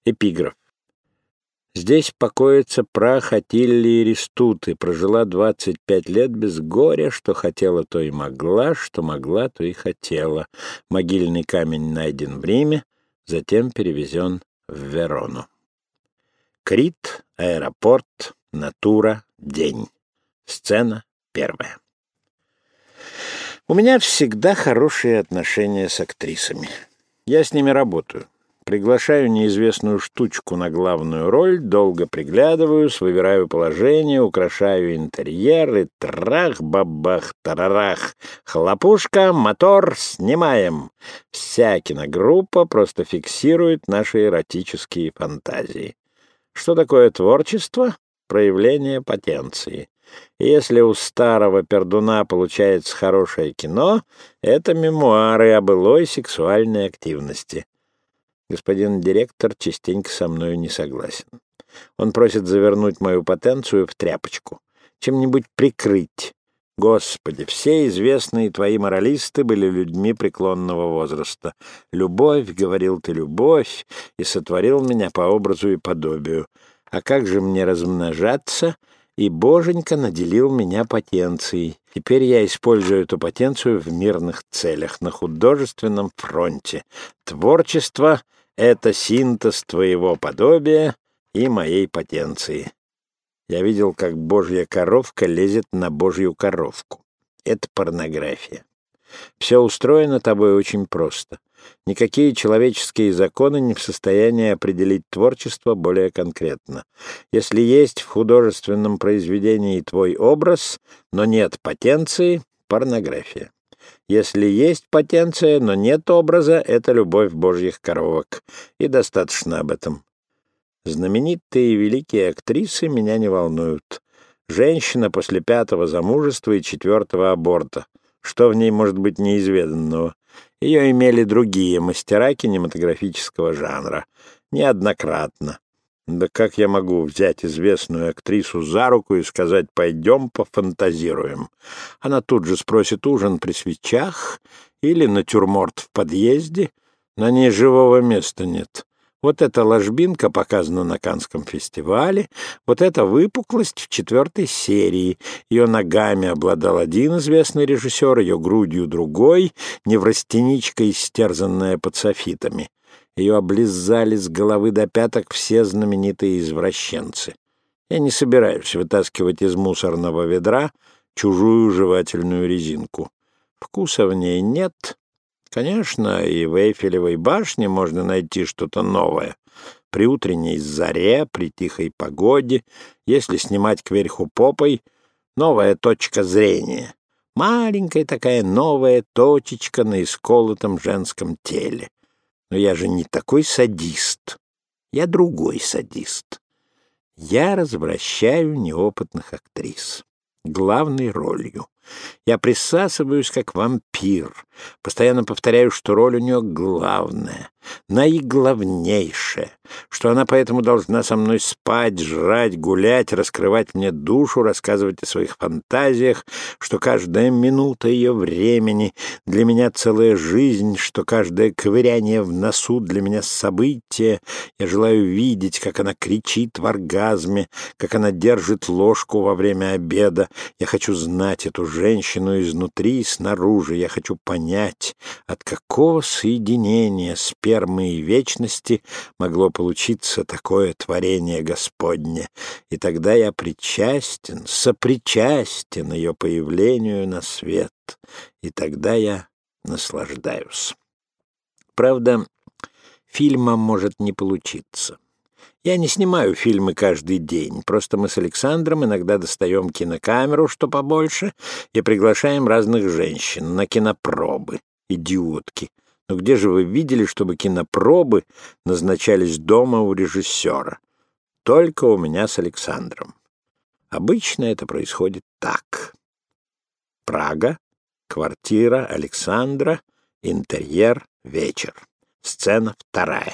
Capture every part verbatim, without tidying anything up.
Эпиграф. Здесь покоится прах Атиллии Рестуты. Прожила двадцать пять лет без горя, что хотела, то и могла, что могла, то и хотела. Могильный камень найден в Риме, затем перевезен в Верону. Крит, аэропорт, натура, день. Сцена первая. У меня всегда хорошие отношения с актрисами. Я с ними работаю. Приглашаю неизвестную штучку на главную роль, долго приглядываюсь, выбираю положение, украшаю интерьер и трах-бабах, тарарах, хлопушка, мотор, снимаем. Вся киногруппа просто фиксирует наши эротические фантазии. Что такое творчество? Проявление потенции. И если у старого пердуна получается хорошее кино, это мемуары о былой сексуальной активности. Господин директор частенько со мною не согласен. Он просит завернуть мою потенцию в тряпочку, чем-нибудь прикрыть. Господи, все известные твои моралисты были людьми преклонного возраста. «Любовь, — говорил ты, — любовь, и сотворил меня по образу и подобию. А как же мне размножаться? И Боженька наделил меня потенцией. Теперь я использую эту потенцию в мирных целях, на художественном фронте. Творчество — это синтез твоего подобия и моей потенции». Я видел, как божья коровка лезет на божью коровку. Это порнография. Все устроено тобой очень просто. Никакие человеческие законы не в состоянии определить творчество более конкретно. Если есть в художественном произведении твой образ, но нет потенции — порнография. Если есть потенция, но нет образа — это любовь божьих коровок. И достаточно об этом. Знаменитые и великие актрисы меня не волнуют. Женщина после пятого замужества и четвертого аборта. Что в ней может быть неизведанного? Ее имели другие мастера кинематографического жанра. Неоднократно. Да как я могу взять известную актрису за руку и сказать: «Пойдем пофантазируем»? Она тут же спросит: ужин при свечах или натюрморт в подъезде? На ней живого места нет. Вот эта ложбинка показана на Каннском фестивале, вот эта выпуклость в четвертой серии. Ее ногами обладал один известный режиссер, ее грудью другой, неврастеничка, истерзанная под софитами. Ее облизали с головы до пяток все знаменитые извращенцы. Я не собираюсь вытаскивать из мусорного ведра чужую жевательную резинку. Вкуса в ней нет. Конечно, и в Эйфелевой башне можно найти что-то новое. При утренней заре, при тихой погоде, если снимать кверху попой, новая точка зрения. Маленькая такая новая точечка на исколотом женском теле. Но я же не такой садист. Я другой садист. Я развращаю неопытных актрис главной ролью. Я присасываюсь, как вампир. Постоянно повторяю, что роль у нее главная, наиглавнейшая, что она поэтому должна со мной спать, жрать, гулять, раскрывать мне душу, рассказывать о своих фантазиях, что каждая минута ее времени для меня целая жизнь, что каждое ковыряние в носу для меня событие. Я желаю видеть, как она кричит в оргазме, как она держит ложку во время обеда. Я хочу знать эту женщину изнутри и снаружи. Я хочу понять, от какого соединения спермы и вечности могло получиться такое творение Господне. И тогда я причастен, сопричастен ее появлению на свет. И тогда я наслаждаюсь. Правда, фильма может не получиться. Я не снимаю фильмы каждый день, просто мы с Александром иногда достаем кинокамеру, что побольше, и приглашаем разных женщин на кинопробы. Идиотки. Но где же вы видели, чтобы кинопробы назначались дома у режиссера? Только у меня с Александром. Обычно это происходит так. Прага, квартира Александра, интерьер, вечер. Сцена вторая.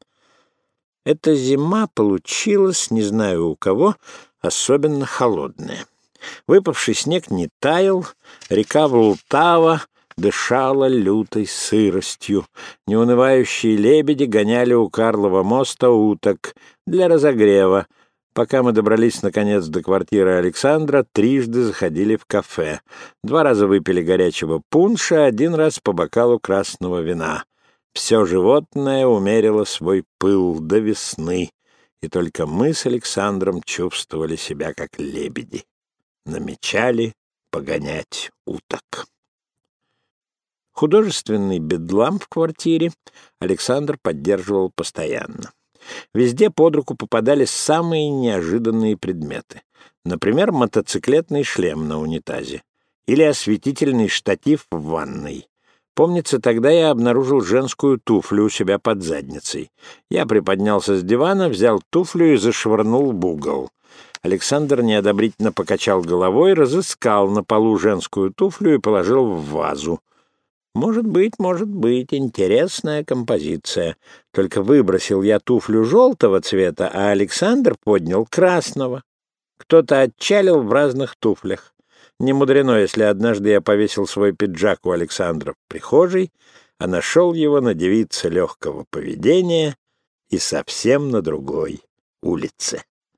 Эта зима получилась, не знаю у кого, особенно холодная. Выпавший снег не таял, река Волтава дышало лютой сыростью. Неунывающие лебеди гоняли у Карлова моста уток для разогрева. Пока мы добрались, наконец, до квартиры Александра, трижды заходили в кафе. Два раза выпили горячего пунша, один раз по бокалу красного вина. Все животное умерило свой пыл до весны, и только мы с Александром чувствовали себя как лебеди. Намечали погонять уток. Художественный бедлам в квартире Александр поддерживал постоянно. Везде под руку попадались самые неожиданные предметы. Например, мотоциклетный шлем на унитазе или осветительный штатив в ванной. Помнится, тогда я обнаружил женскую туфлю у себя под задницей. Я приподнялся с дивана, взял туфлю и зашвырнул в угол. Александр неодобрительно покачал головой, разыскал на полу женскую туфлю и положил в вазу. Может быть, может быть, интересная композиция. Только выбросил я туфлю желтого цвета, а Александр поднял красного. Кто-то отчалил в разных туфлях. Не мудрено, если однажды я повесил свой пиджак у Александра в прихожей, а нашел его на девице легкого поведения и совсем на другой улице.